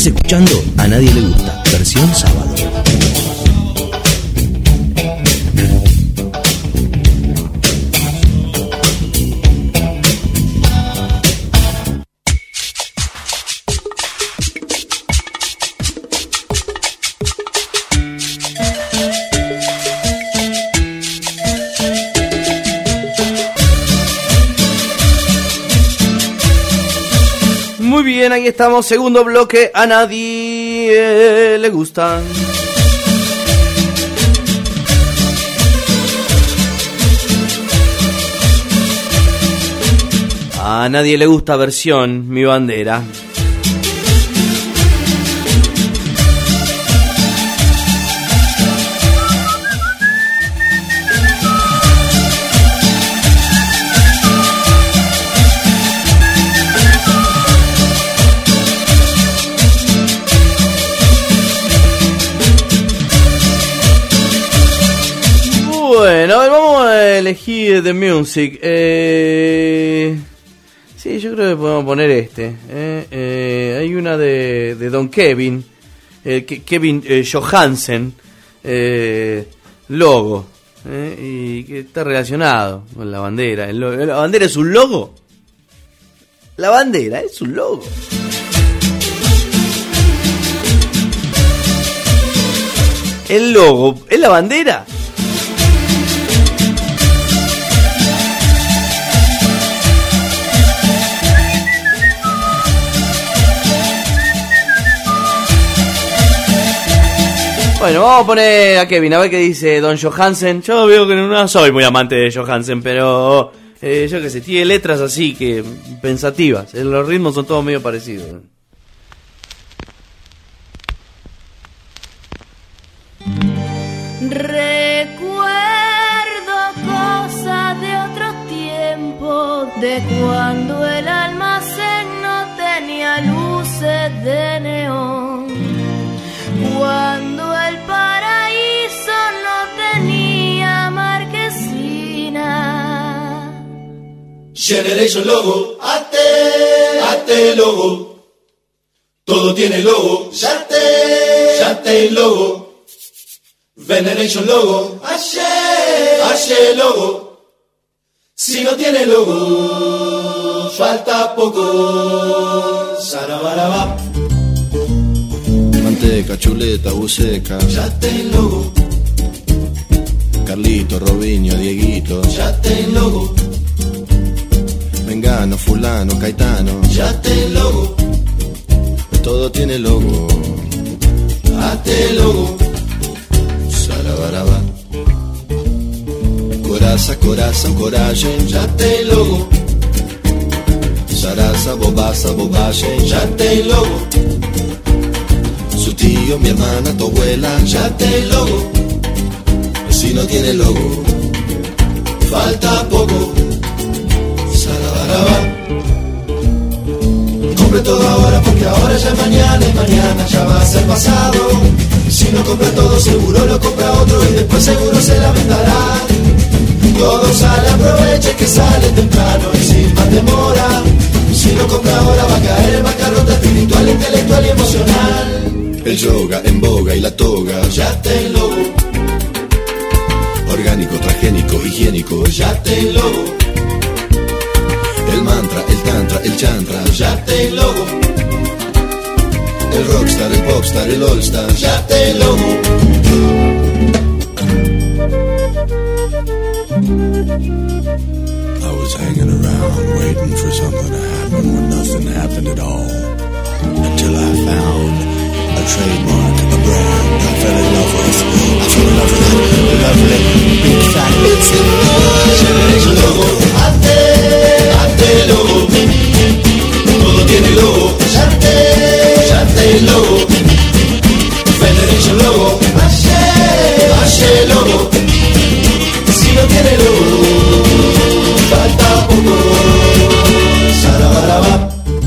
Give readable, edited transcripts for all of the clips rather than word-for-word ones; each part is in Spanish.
Estás escuchando A Nadie Le Gusta, versión sábado. Muy bien, ahí estamos, segundo bloque, A Nadie Le Gusta. A Nadie Le Gusta versión Mi Bandera. Bueno, vamos a elegir The Music. Sí, yo creo que podemos poner este. Hay una de Don Kevin. Kevin Johansen. Logo. Y que está relacionado con la bandera. ¿La bandera es un logo? La bandera es un logo. ¿El logo es la bandera? Bueno, vamos a poner a Kevin, a ver qué dice Don Johansen. Yo veo que no soy muy amante de Johansen, pero yo qué sé, tiene letras así que pensativas. Los ritmos son todos medio parecidos. Recuerdo cosas de otros tiempos, de cuando el almacén no tenía luces de neón, cuando el paraíso no tenía marquesina. Generation Logo, ate logo, todo tiene logo, yate logo. Veneration Logo, Ashe logo, si no tiene logo, falta poco, sarabarabá. Manteca, chuleta, buceca, Yate logo, Carlito, Robinho, Dieguito, Yate logo, Mengano, fulano, Caetano, Yate logo, todo tiene logo, ate logo, sarabarabá. Coraza, corazón, coraje, Yate logo, Sarasa, bobaza, bobaje, Yate logo, su tío, mi hermana, tu abuela, Yate logo, si no tiene logo, falta poco, sarabarabá. compre todo ahora porque ahora ya es mañana y mañana ya va a ser pasado. Si no compra todo seguro lo compra otro y después seguro se lamentará. Todo sale, aproveche que sale temprano y sin más demora. Si no compra ahora va a caer en bancarrota espiritual, intelectual y emocional. El yoga en boga y la toga, Yate logo, orgánico, transgénico, higiénico, Yate logo, el mantra, el tantra, el chantra, Yate logo, el rockstar, el popstar, el allstar, Yate logo. I was hanging around waiting for something to happen when nothing happened at all. Until I found a trademark, a brand I fell in love with. I fell in love with that lovely big fat Itsy. Generation Logo, ate logo, todo tiene logo, Yate logo, Generation Logo, Ashe logo, si no tiene logo, falta poco, sarabarabá.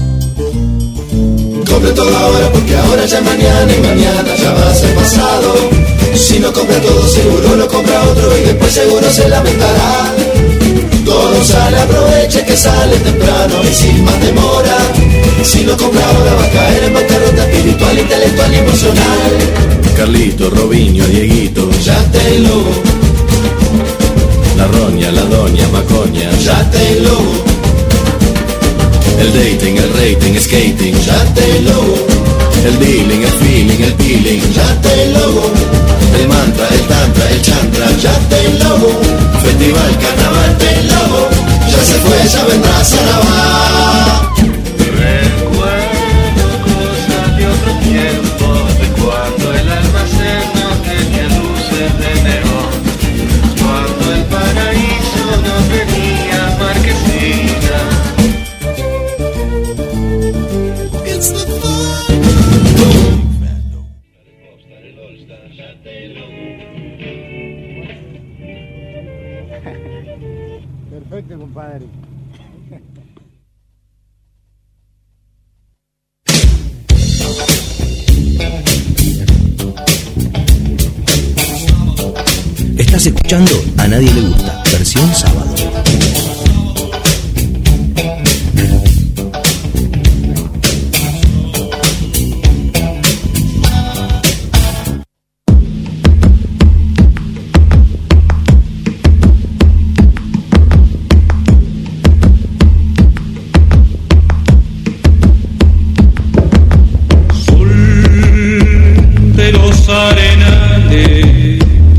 Compre todo ahora porque ahora ya es mañana y mañana ya va a ser pasado. Si no compra todo seguro lo compra otro y después seguro se lamentará. Todo sale, aproveche que sale temprano y sin más demora. Si no compra ahora va a caer en bancarrota espiritual, emocional. Carlito, Robinho, Dieguito, Yate el logo, la roña, la doña, Macoña, yate el logo, el dating, el rating, skating, yate el logo, el dealing, el feeling, el peeling, yate el logo, el mantra, el tantra, el chantra, yate el logo, festival, carnaval, el logo, ya se fue, ya vendrá Sarabá. Recuerdo cosas de otro tiempo, de cuando el almacén no tenía luces de neón, cuando el paraíso no tenía marquesina. It's the Perfecto, compadre. Estás escuchando A Nadie Le Gusta, versión sábado. De los arenales,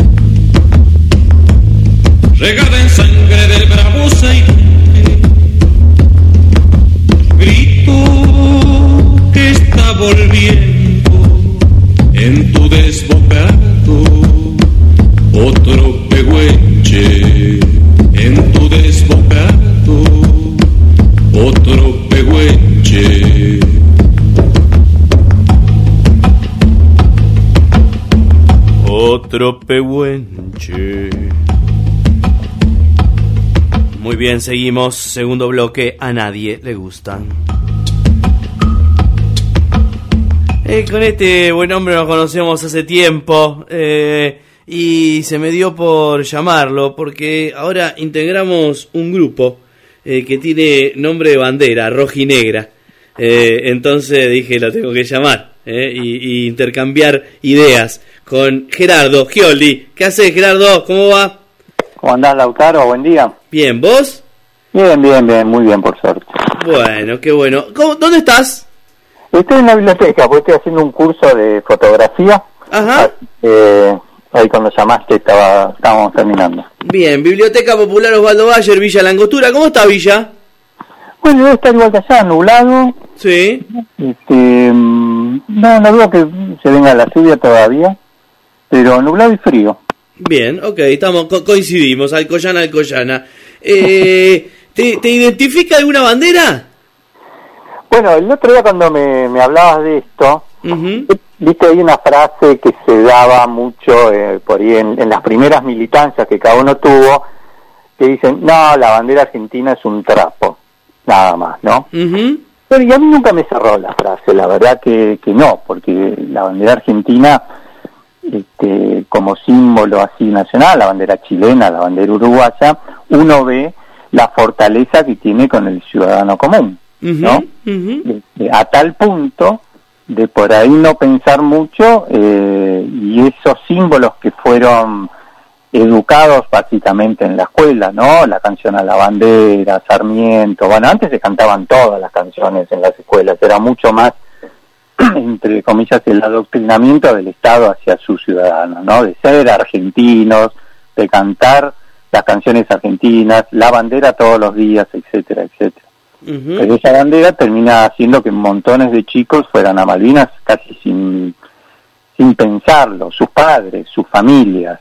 regada en sangre del bravo Sainte, grito que está volviendo en tu desbocado, otro pehuenche, en tu desbocado, otro pehuenche. Otro pehuenche. Muy bien, seguimos. Segundo bloque, A Nadie Le Gustan. Con este buen hombre nos conocemos hace tiempo y se me dio por llamarlo porque ahora integramos un grupo que tiene nombre de bandera, rojinegra. Entonces dije, lo tengo que llamar y intercambiar ideas con Gerardo Gioldi. ¿Qué haces, Gerardo? ¿Cómo va? ¿Cómo andás, Lautaro? Buen día. Bien, ¿vos? Bien, muy bien, por suerte. Bueno, qué bueno. ¿Dónde estás? Estoy en la biblioteca, porque estoy haciendo un curso de fotografía. Ajá. Ahí cuando llamaste estábamos terminando. Bien, Biblioteca Popular Osvaldo Bayer, Villa Langostura. ¿Cómo está Villa? Bueno, debe estar igual que allá, nublado. Sí. No dudo que se venga la lluvia todavía, pero nublado y frío. Bien, ok, coincidimos, Alcoyana. ¿Te identifica alguna bandera? Bueno, el otro día cuando me hablabas de esto, viste, hay una frase que se daba mucho por ahí en las primeras militancias que cada uno tuvo, que dicen, no, la bandera argentina es un trapo, nada más, ¿no? Pero y a mí nunca me cerró la frase, la verdad que no, porque la bandera argentina, como símbolo así nacional, la bandera chilena, la bandera uruguaya, uno ve la fortaleza que tiene con el ciudadano común, ¿no? A tal punto de por ahí no pensar mucho, y esos símbolos que fueron educados básicamente en la escuela, ¿no? La canción a la bandera, Sarmiento, bueno, antes se cantaban todas las canciones en las escuelas, era mucho más, entre comillas, el adoctrinamiento del Estado hacia sus ciudadanos, ¿no? De ser argentinos, de cantar las canciones argentinas, la bandera todos los días, etcétera, etcétera. Pero esa bandera termina haciendo que montones de chicos fueran a Malvinas casi sin pensarlo, sus padres, sus familias.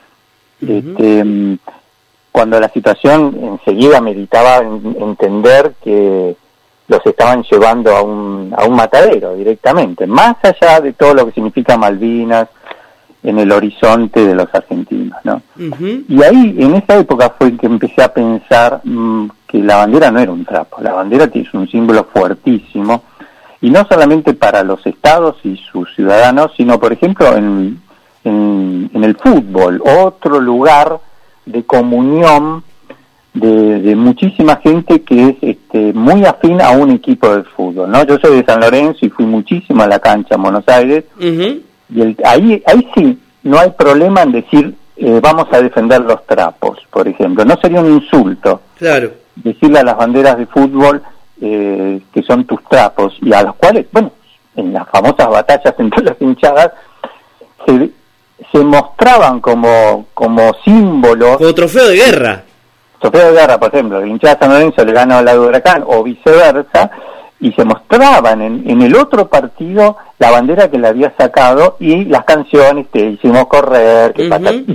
Cuando la situación enseguida meritaba entender que los estaban llevando a un matadero directamente, más allá de todo lo que significa Malvinas en el horizonte de los argentinos, ¿no? Y ahí, en esa época, fue que empecé a pensar que la bandera no era un trapo, la bandera es un símbolo fuertísimo, y no solamente para los estados y sus ciudadanos, sino, por ejemplo, en el fútbol, otro lugar de comunión de muchísima gente que es muy afín a un equipo de fútbol, ¿no? Yo soy de San Lorenzo y fui muchísimo a la cancha en Buenos Aires, y ahí sí, no hay problema en decir vamos a defender los trapos, por ejemplo. No sería un insulto decirle a las banderas de fútbol que son tus trapos, y a los cuales, bueno, en las famosas batallas entre las hinchadas se mostraban como símbolos. Como trofeo de guerra. Trofeo de guerra, por ejemplo, el hinchada de San Lorenzo le gana al lado de Huracán, o viceversa, y se mostraban en el otro partido la bandera que le había sacado y las canciones que hicimos correr, que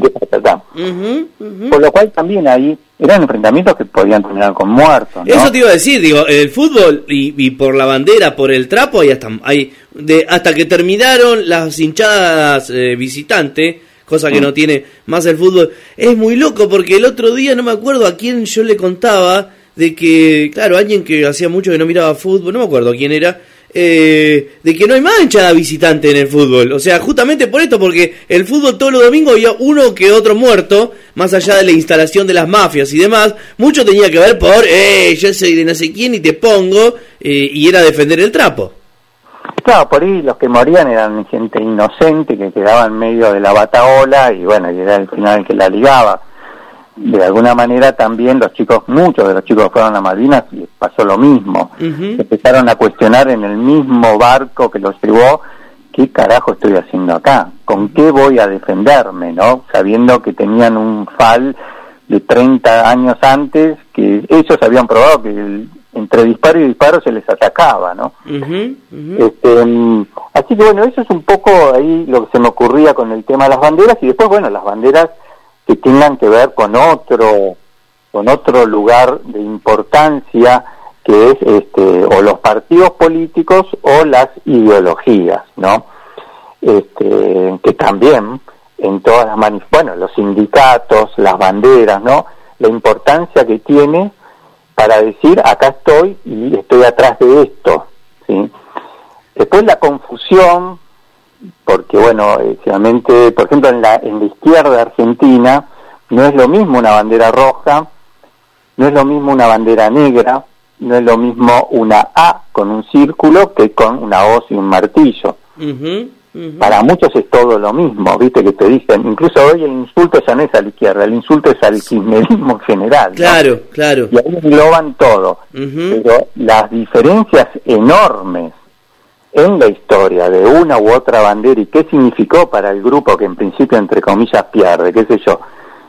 por lo cual también ahí eran enfrentamientos que podían terminar con muertos, ¿no? Eso te iba a decir, digo, el fútbol y por la bandera, por el trapo, hasta que terminaron las hinchadas visitantes, cosa que no tiene más el fútbol. Es muy loco porque el otro día no me acuerdo a quién yo le contaba de que, claro, alguien que hacía mucho que no miraba fútbol, no me acuerdo quién era, de que no hay más hinchada visitante en el fútbol. O sea, justamente por esto, porque el fútbol todos los domingos había uno que otro muerto, más allá de la instalación de las mafias y demás, mucho tenía que ver por, yo soy de no sé quién y te pongo, y era defender el trapo. Claro, por ahí los que morían eran gente inocente que quedaba en medio de la bataola y bueno, y era el final el que la ligaba. De alguna manera también muchos de los chicos que fueron a Malvinas les pasó lo mismo. Empezaron a cuestionar en el mismo barco que los llevó, ¿qué carajo estoy haciendo acá? ¿Con qué voy a defenderme, no? Sabiendo que tenían un FAL de 30 años antes, que ellos habían probado que entre disparo y disparo se les atacaba, ¿no? Así que bueno, eso es un poco ahí lo que se me ocurría con el tema de las banderas, y después, bueno, las banderas que tengan que ver con otro lugar de importancia, que es o los partidos políticos o las ideologías, ¿no? Que también en todas las los sindicatos, las banderas, ¿no? La importancia que tiene para decir acá estoy y estoy atrás de esto, ¿sí? Después la confusión, porque bueno, realmente, por ejemplo, en la izquierda argentina no es lo mismo una bandera roja, no es lo mismo una bandera negra, no es lo mismo una A con un círculo que con una hoz y un martillo. Para muchos es todo lo mismo, viste, que te dicen, incluso hoy el insulto ya no es a la izquierda, el insulto es al kirchnerismo en general, ¿no? Claro. Y ahí engloban todo, pero las diferencias enormes en la historia de una u otra bandera y qué significó para el grupo que en principio, entre comillas, pierde, qué sé yo,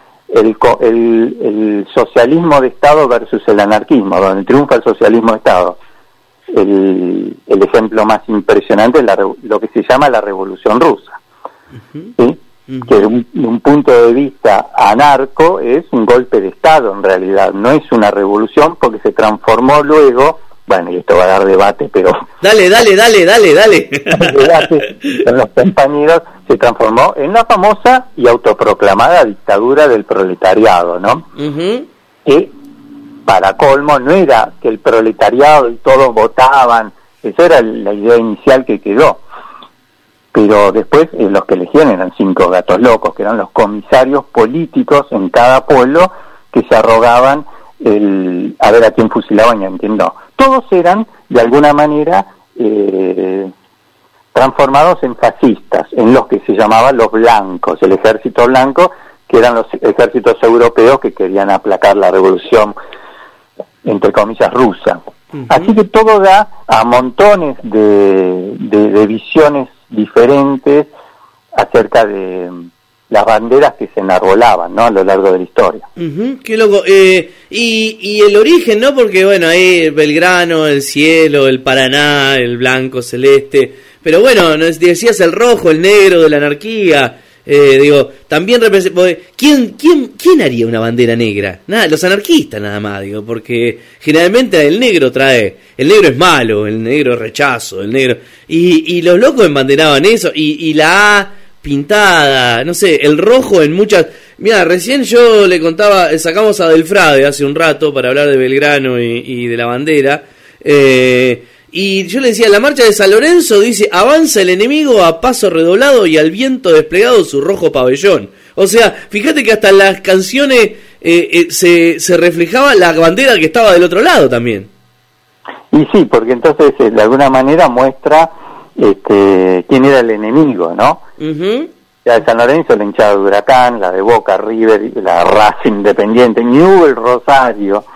el socialismo de Estado versus el anarquismo, donde triunfa el socialismo de Estado. El ejemplo más impresionante es lo que se llama la Revolución Rusa, ¿sí? Que de un punto de vista anarco es un golpe de Estado en realidad, no es una revolución porque se transformó luego, bueno, y esto va a dar debate, pero... Dale. Debate con los compañeros, se transformó en la famosa y autoproclamada dictadura del proletariado, ¿no? Que para colmo no era que el proletariado y todos votaban, esa era la idea inicial que quedó, pero después los que elegían eran 5 gatos locos, que eran los comisarios políticos en cada pueblo que se arrogaban a ver a quién fusilaban y a quién no. Todos eran de alguna manera transformados en fascistas, en los que se llamaban los blancos, el ejército blanco, que eran los ejércitos europeos que querían aplacar la revolución, entre comillas, rusa. Así que todo da a montones de visiones diferentes acerca de las banderas que se enarbolaban, ¿no? A lo largo de la historia. Qué loco. Y el origen, ¿no? Porque, bueno, ahí Belgrano, el cielo, el Paraná, el blanco, celeste. Pero bueno, decías el rojo, el negro de la anarquía. Digo, también ¿quién haría una bandera negra? Nada, los anarquistas nada más, digo, porque generalmente el negro es malo, el negro es rechazo, el negro, y los locos embanderaban eso, y la A pintada, no sé, el rojo en muchas. Mira, recién yo le contaba, sacamos a Delfrade hace un rato para hablar de Belgrano y de la bandera, y yo le decía, la marcha de San Lorenzo dice, avanza el enemigo a paso redoblado y al viento desplegado su rojo pabellón. O sea, fíjate que hasta las canciones se reflejaba la bandera que estaba del otro lado también. Y sí, porque entonces de alguna manera muestra quién era el enemigo, ¿no? Uh-huh. La de San Lorenzo, la hinchada de Huracán, la de Boca, River, la Racing Independiente, Newell's, Rosario.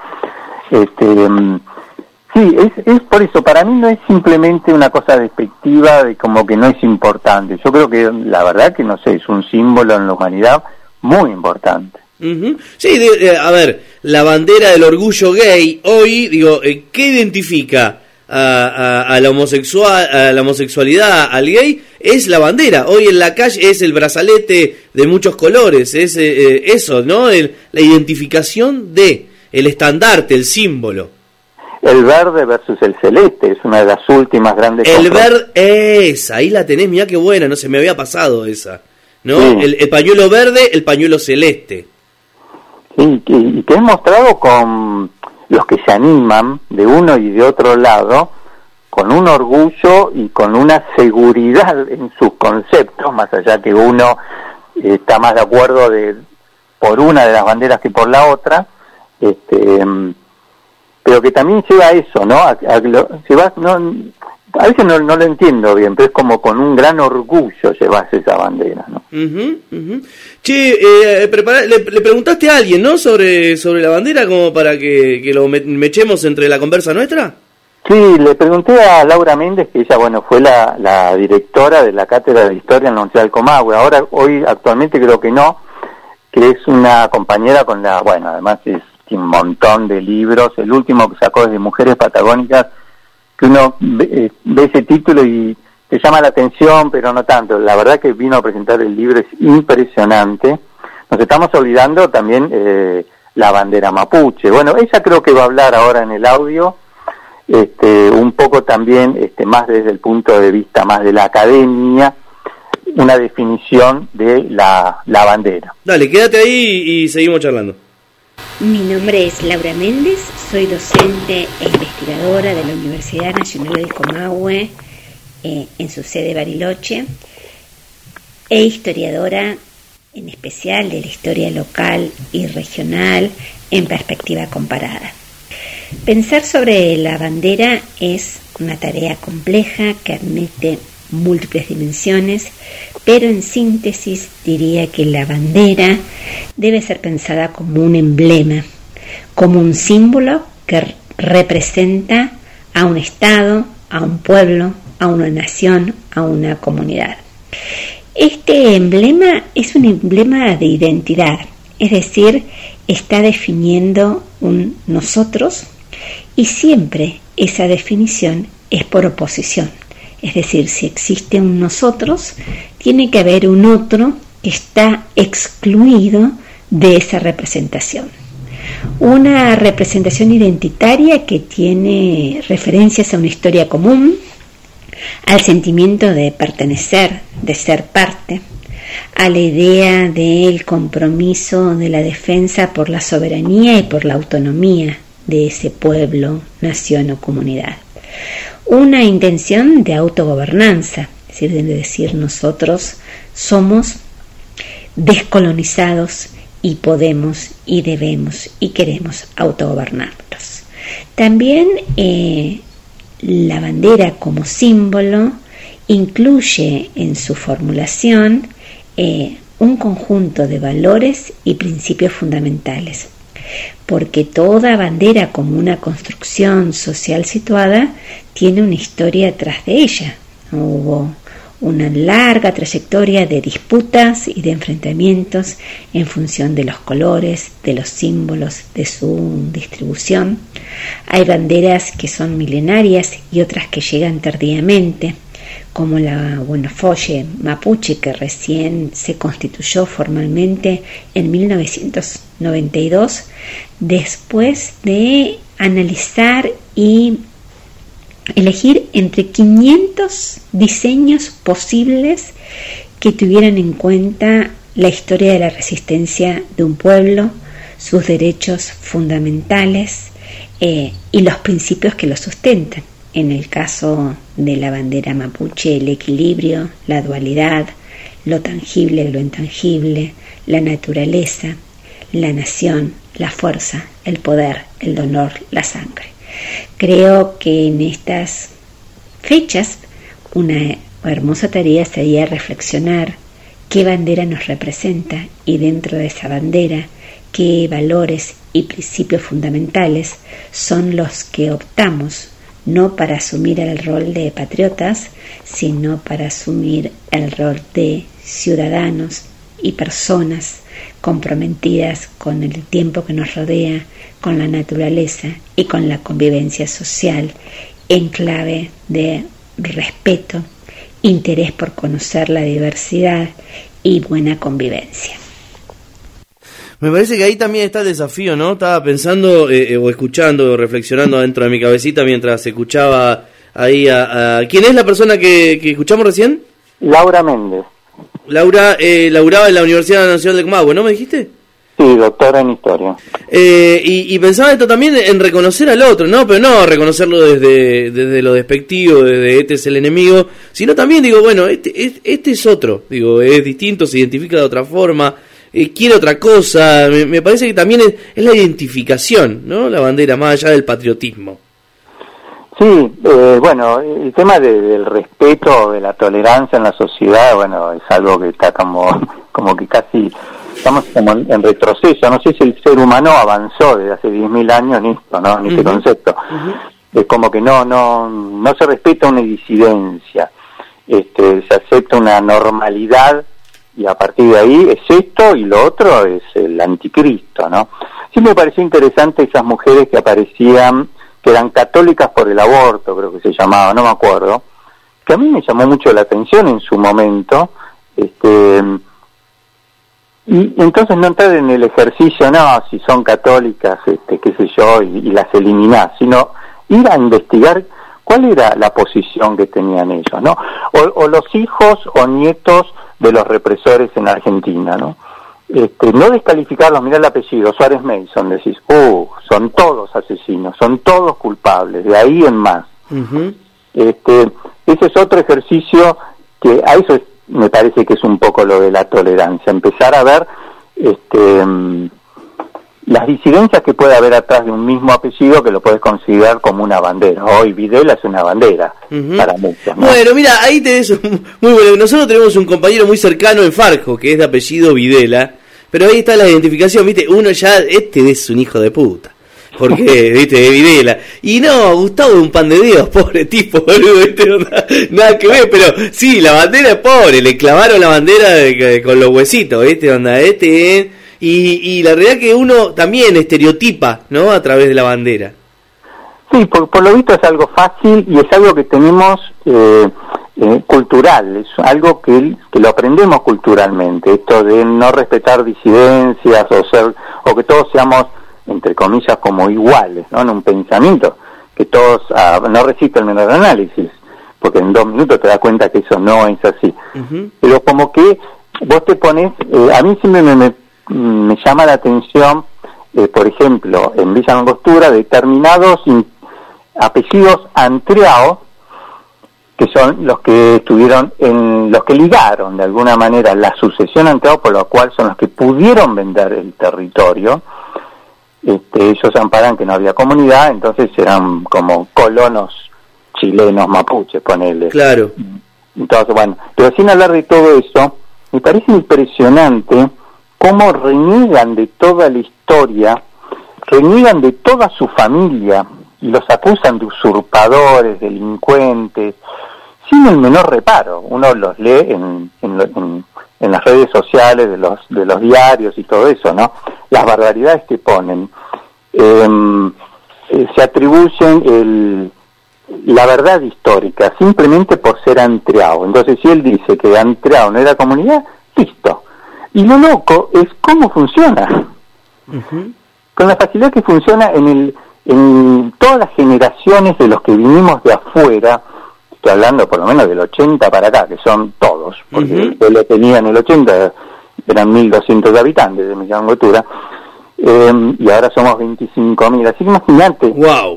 Sí, es por eso, para mí no es simplemente una cosa despectiva de como que no es importante. Yo creo que la verdad que, no sé, es un símbolo en la humanidad muy importante. Uh-huh. Sí, a ver, la bandera del orgullo gay hoy, digo, ¿qué identifica a la homosexualidad, al gay? Es la bandera. Hoy en la calle es el brazalete de muchos colores, es eso, ¿no? La identificación de el estandarte, el símbolo. El verde versus el celeste es una de las últimas grandes. El verde, ahí la tenés, mirá qué buena, no se me había pasado esa, ¿no? Sí. El pañuelo verde, el pañuelo celeste. Sí, y que es mostrado con los que se animan de uno y de otro lado, con un orgullo y con una seguridad en sus conceptos, más allá que uno está más de acuerdo por una de las banderas que por la otra, pero que también lleva a eso, ¿no? A veces no lo entiendo bien, pero es como con un gran orgullo llevarse esa bandera, ¿no? Uh-huh, uh-huh. Che, le preguntaste a alguien, ¿no? Sobre la bandera, como para que lo mechemos entre la conversa nuestra. Sí, le pregunté a Laura Méndez, que ella, bueno, fue la directora de la Cátedra de Historia en la Universidad del Comahue. Hoy actualmente creo que no, que es una compañera con además tiene un montón de libros. El último que sacó es de Mujeres Patagónicas, que uno ve ese título y te llama la atención, pero no tanto. La verdad que vino a presentar el libro, es impresionante. Nos estamos olvidando también la bandera mapuche. Bueno, ella creo que va a hablar ahora en el audio, un poco también, más desde el punto de vista más de la academia, una definición de la bandera. Dale, quédate ahí y seguimos charlando. Mi nombre es Laura Méndez, soy docente e investigadora de la Universidad Nacional del Comahue, en su sede Bariloche, e historiadora en especial de la historia local y regional en perspectiva comparada. Pensar sobre la bandera es una tarea compleja que admite múltiples dimensiones, pero en síntesis diría que la bandera debe ser pensada como un emblema, como un símbolo que representa a un Estado, a un pueblo, a una nación, a una comunidad. Este emblema es un emblema de identidad, es decir, está definiendo un nosotros, y siempre esa definición es por oposición. Es decir, si existe un nosotros, tiene que haber un otro que está excluido de esa representación. Una representación identitaria que tiene referencias a una historia común, al sentimiento de pertenecer, de ser parte, a la idea del compromiso de la defensa por la soberanía y por la autonomía de ese pueblo, nación o comunidad. Una intención de autogobernanza, es decir, de decir nosotros somos descolonizados y podemos y debemos y queremos autogobernarnos. También la bandera como símbolo incluye en su formulación un conjunto de valores y principios fundamentales, porque toda bandera como una construcción social situada tiene una historia tras de ella. Hubo una larga trayectoria de disputas y de enfrentamientos en función de los colores, de los símbolos, de su distribución. Hay banderas que son milenarias y otras que llegan tardíamente, como la Buenafolle mapuche, que recién se constituyó formalmente en 1992, después de analizar y elegir entre 500 diseños posibles que tuvieran en cuenta la historia de la resistencia de un pueblo, sus derechos fundamentales y los principios que lo sustentan. En el caso de la bandera mapuche, el equilibrio, la dualidad, lo tangible, lo intangible, la naturaleza, la nación, la fuerza, el poder, el dolor, la sangre. Creo que en estas fechas una hermosa tarea sería reflexionar qué bandera nos representa y dentro de esa bandera qué valores y principios fundamentales son los que optamos, no para asumir el rol de patriotas, sino para asumir el rol de ciudadanos y personas comprometidas con el tiempo que nos rodea, con la naturaleza y con la convivencia social, en clave de respeto, interés por conocer la diversidad y buena convivencia. Me parece que ahí también está el desafío, ¿no? Estaba pensando o escuchando, reflexionando dentro de mi cabecita mientras escuchaba ahí a ¿quién es la persona que escuchamos recién? Laura Méndez. Laura, laburaba en la Universidad Nacional de Comahue, ¿no me dijiste? Sí, doctora en historia. Y pensaba esto también en reconocer al otro, ¿no? Pero no reconocerlo desde lo despectivo, desde este es el enemigo, sino también digo, bueno, este es otro, digo, es distinto, se identifica de otra forma, quiere otra cosa. Me parece que también es la identificación, ¿no? La bandera, más allá del patriotismo. Sí, bueno, el tema del respeto, de la tolerancia en la sociedad, bueno, es algo que está como que casi estamos como en retroceso. No sé si el ser humano avanzó desde hace 10.000 años en esto, ¿no? En este concepto. Es como que no se respeta una disidencia, se acepta una normalidad y a partir de ahí es esto y lo otro es el anticristo, ¿no? Sí me pareció interesante esas mujeres que aparecían, que eran católicas por el aborto, creo que se llamaba, no me acuerdo, que a mí me llamó mucho la atención en su momento, y entonces no entrar en el ejercicio, no, si son católicas, qué sé yo, y las eliminar, sino ir a investigar cuál era la posición que tenían ellos, ¿no? O los hijos o nietos de los represores en Argentina, ¿no? No descalificarlos, mirá el apellido, Suárez Mason, decís, son todos asesinos, son todos culpables, de ahí en más. Ese es otro ejercicio que a eso me parece que es un poco lo de la tolerancia, empezar a ver las disidencias que puede haber atrás de un mismo apellido que lo puedes considerar como una bandera. Hoy Videla es una bandera para muchos, ¿no? Bueno, mira, ahí tenés muy bueno. Nosotros tenemos un compañero muy cercano en Farjo, que es de apellido Videla, pero ahí está la identificación, ¿viste? Uno ya, es un hijo de puta. Porque, viste, de Videla. Y no, Gustavo es un pan de Dios, pobre tipo, boludo, ¿viste? Nada que ver, pero sí, la bandera es pobre, le clavaron la bandera con los huesitos, ¿viste? Y la realidad que uno también estereotipa, ¿no? A través de la bandera. Sí, por lo visto es algo fácil y es algo que tenemos cultural, es algo que lo aprendemos culturalmente, esto de no respetar disidencias o que todos seamos, entre comillas, como iguales, ¿no? En un pensamiento, que todos no resiste el menor análisis, porque en 2 minutos te das cuenta que eso no es así. Pero como que vos te pones, a mí siempre me llama la atención, por ejemplo, en Villa Langostura, determinados apellidos Antreao, que son los que estuvieron los que ligaron de alguna manera la sucesión Antreao, por lo cual son los que pudieron vender el territorio. Ellos amparan que no había comunidad, entonces eran como colonos chilenos mapuches, ponele. Claro. Entonces, bueno, pero sin hablar de todo eso, me parece impresionante cómo reniegan de toda la historia, reniegan de toda su familia y los acusan de usurpadores, delincuentes, sin el menor reparo. Uno los lee en las redes sociales de los diarios y todo eso, ¿no? Las barbaridades que ponen. Se atribuyen la verdad histórica simplemente por ser Antreao. Entonces, si él dice que Antreao no era comunidad, listo. Y lo loco es cómo funciona. Con la facilidad que funciona en todas las generaciones de los que vinimos de afuera. Estoy hablando por lo menos del 80 para acá, que son todos, porque yo lo tenía en el 80, eran 1.200 habitantes de mi Langostura, y ahora somos 25.000. Así que imagínate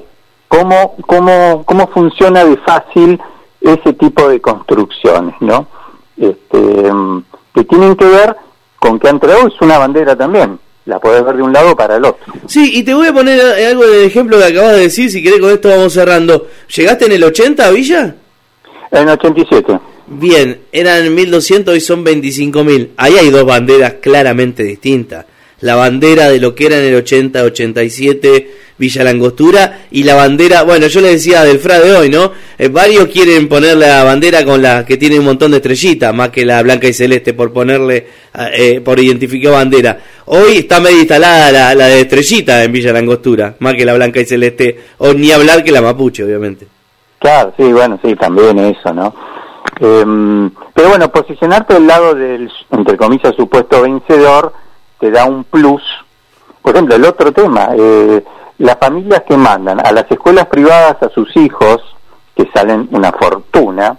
cómo funciona de fácil ese tipo de construcciones, ¿no? Que tienen que ver con que Antreao es una bandera también, la podés ver de un lado para el otro. Sí, y te voy a poner algo de ejemplo que acabas de decir, si querés con esto vamos cerrando. ¿Llegaste en el 80 a Villa? En 87. Bien, eran 1.200 y son 25.000. Ahí hay dos banderas claramente distintas. La bandera de lo que era en el 80-87 Villa La Angostura y la bandera, bueno, yo le decía del FRA de hoy, ¿no? Varios quieren poner la bandera con la que tiene un montón de estrellitas, más que la blanca y celeste, por ponerle, por identificar bandera. Hoy está medio instalada la de estrellita en Villa La Angostura, más que la blanca y celeste, o ni hablar que la mapuche, obviamente. Claro, sí, bueno, sí, también eso, ¿no? Pero bueno, posicionarte del lado del, entre comillas, supuesto vencedor, te da un plus. Por ejemplo, el otro tema, las familias que mandan a las escuelas privadas a sus hijos, que salen una fortuna,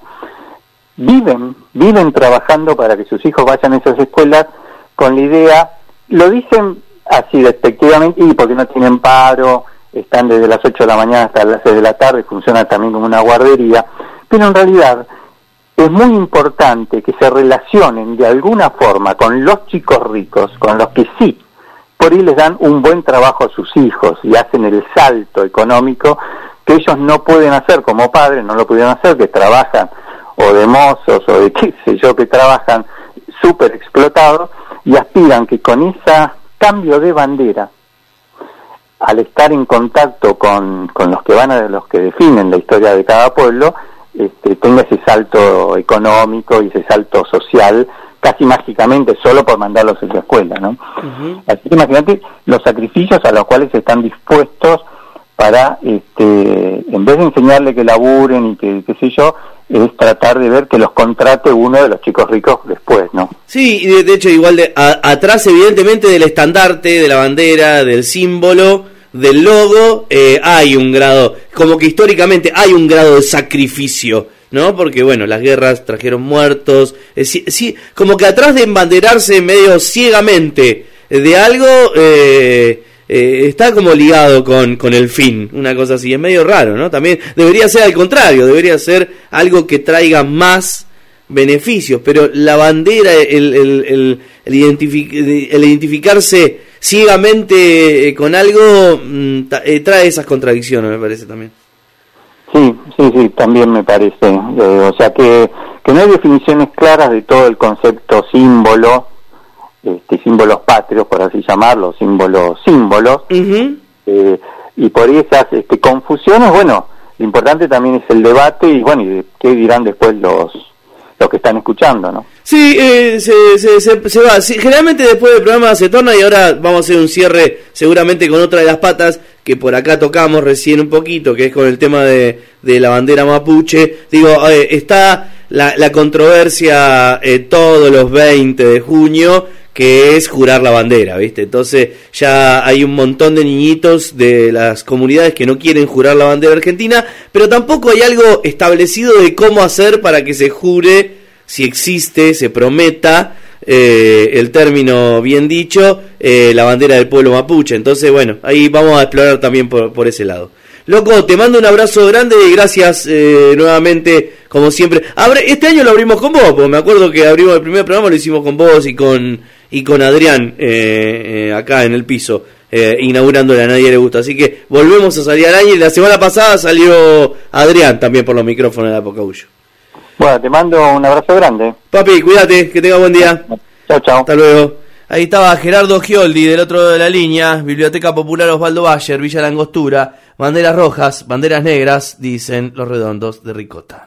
viven trabajando para que sus hijos vayan a esas escuelas con la idea, lo dicen así despectivamente, y porque no tienen paro, están desde las 8 de la mañana hasta las 6 de la tarde, funciona también como una guardería, pero en realidad es muy importante que se relacionen de alguna forma con los chicos ricos, con los que sí, por ahí les dan un buen trabajo a sus hijos y hacen el salto económico que ellos no pueden hacer como padres, no lo pudieron hacer, que trabajan o de mozos o de qué sé yo, que trabajan súper explotados y aspiran que con ese cambio de bandera, al estar en contacto con los que los que definen la historia de cada pueblo, tenga ese salto económico y ese salto social casi mágicamente solo por mandarlos a la escuela, ¿no? Uh-huh. Así que imagínate los sacrificios a los cuales están dispuestos para, en vez de enseñarle que laburen y que qué sé yo, es tratar de ver que los contrate uno de los chicos ricos después, ¿no? Sí, y de hecho igual atrás evidentemente del estandarte, de la bandera, del símbolo, del logo, hay un grado, como que históricamente hay un grado de sacrificio, ¿no? Porque bueno, las guerras trajeron muertos, sí, como que atrás de embanderarse medio ciegamente de algo, está como ligado con el fin, una cosa así, es medio raro, ¿no? También debería ser al contrario, debería ser algo que traiga más beneficios, pero la bandera, el identificarse ciegamente con algo trae esas contradicciones, me parece también. Sí, también me parece. O sea que no hay definiciones claras de todo el concepto símbolo, símbolos patrios, por así llamarlos, símbolos, uh-huh. Y por esas confusiones, bueno, lo importante también es el debate y bueno, y qué dirán después los que están escuchando, ¿no? Sí, se va. Sí, generalmente después del programa se torna y ahora vamos a hacer un cierre seguramente con otra de las patas que por acá tocamos recién un poquito, que es con el tema de la bandera mapuche. Digo, está la controversia todos los 20 de junio, que es jurar la bandera, ¿viste? Entonces ya hay un montón de niñitos de las comunidades que no quieren jurar la bandera argentina, pero tampoco hay algo establecido de cómo hacer para que se jure, si existe, se prometa, el término bien dicho, la bandera del pueblo mapuche. Entonces, bueno, ahí vamos a explorar también por ese lado. Loco, te mando un abrazo grande y gracias nuevamente, como siempre. Este año lo abrimos con vos, porque me acuerdo que abrimos el primer programa, lo hicimos con vos y con Adrián acá en el piso, inaugurando A Nadie Le Gusta. Así que volvemos a salir al año y la semana pasada salió Adrián también por los micrófonos de la Pocahuyo. Bueno, te mando un abrazo grande. Papi, cuídate, que tenga buen día. Chao. Hasta luego. Ahí estaba Gerardo Gioldi del otro lado de la línea, Biblioteca Popular Osvaldo Bayer, Villa La Angostura, banderas rojas, banderas negras, dicen los redondos de Ricota.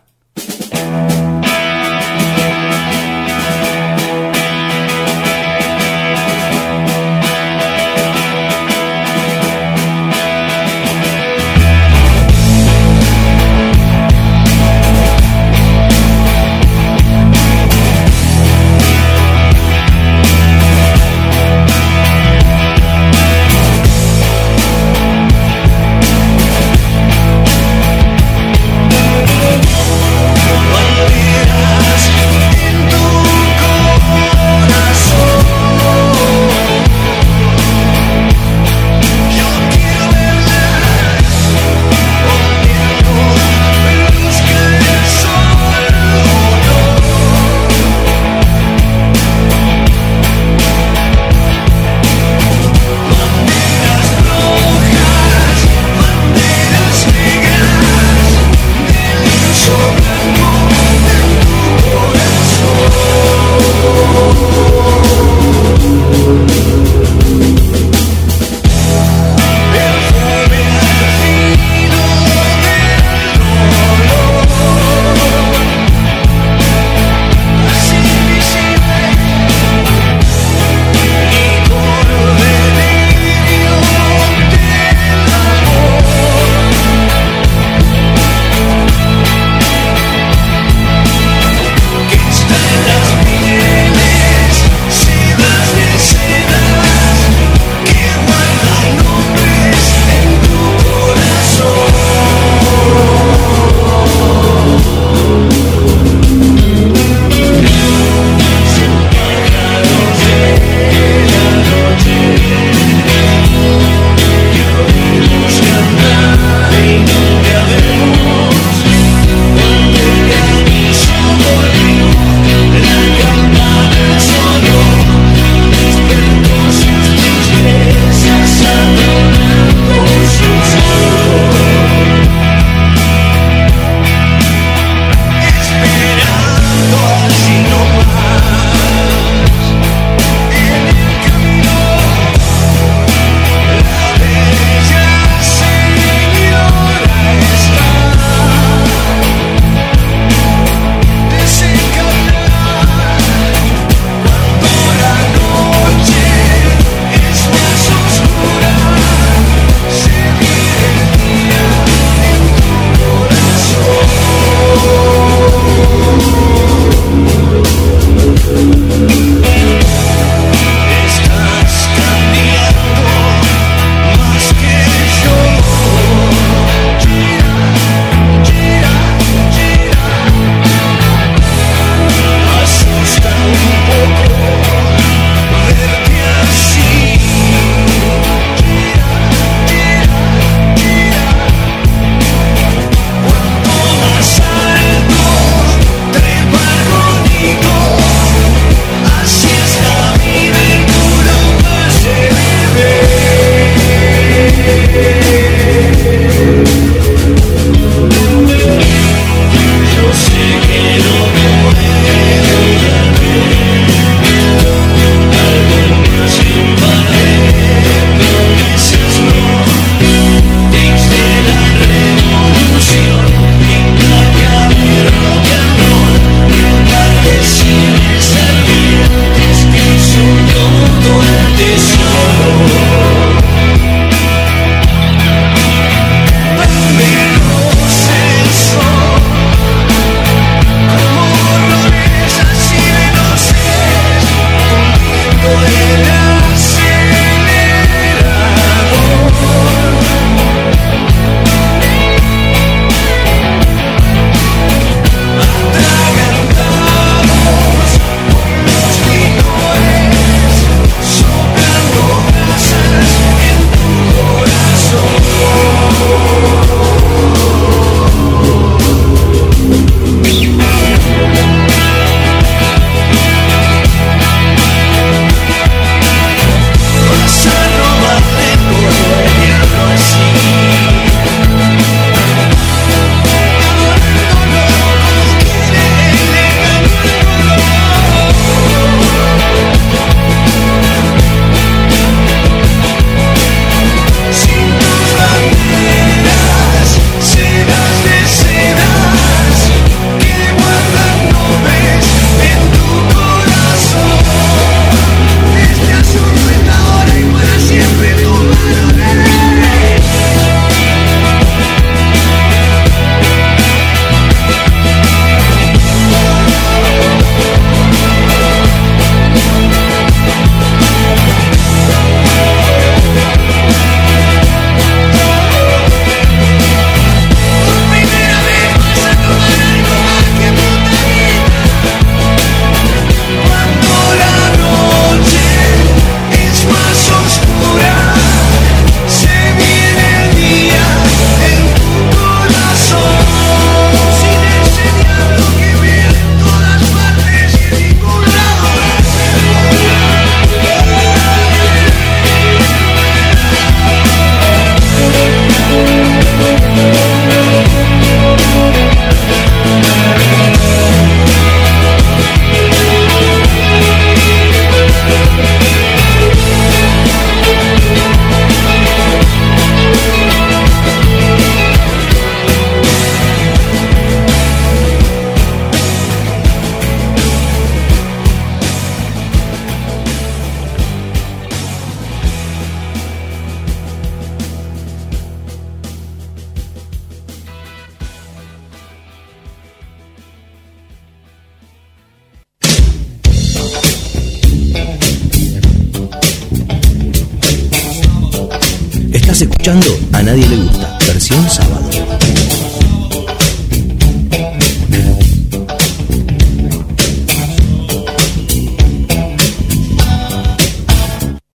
Estás escuchando A Nadie Le Gusta, versión sábado.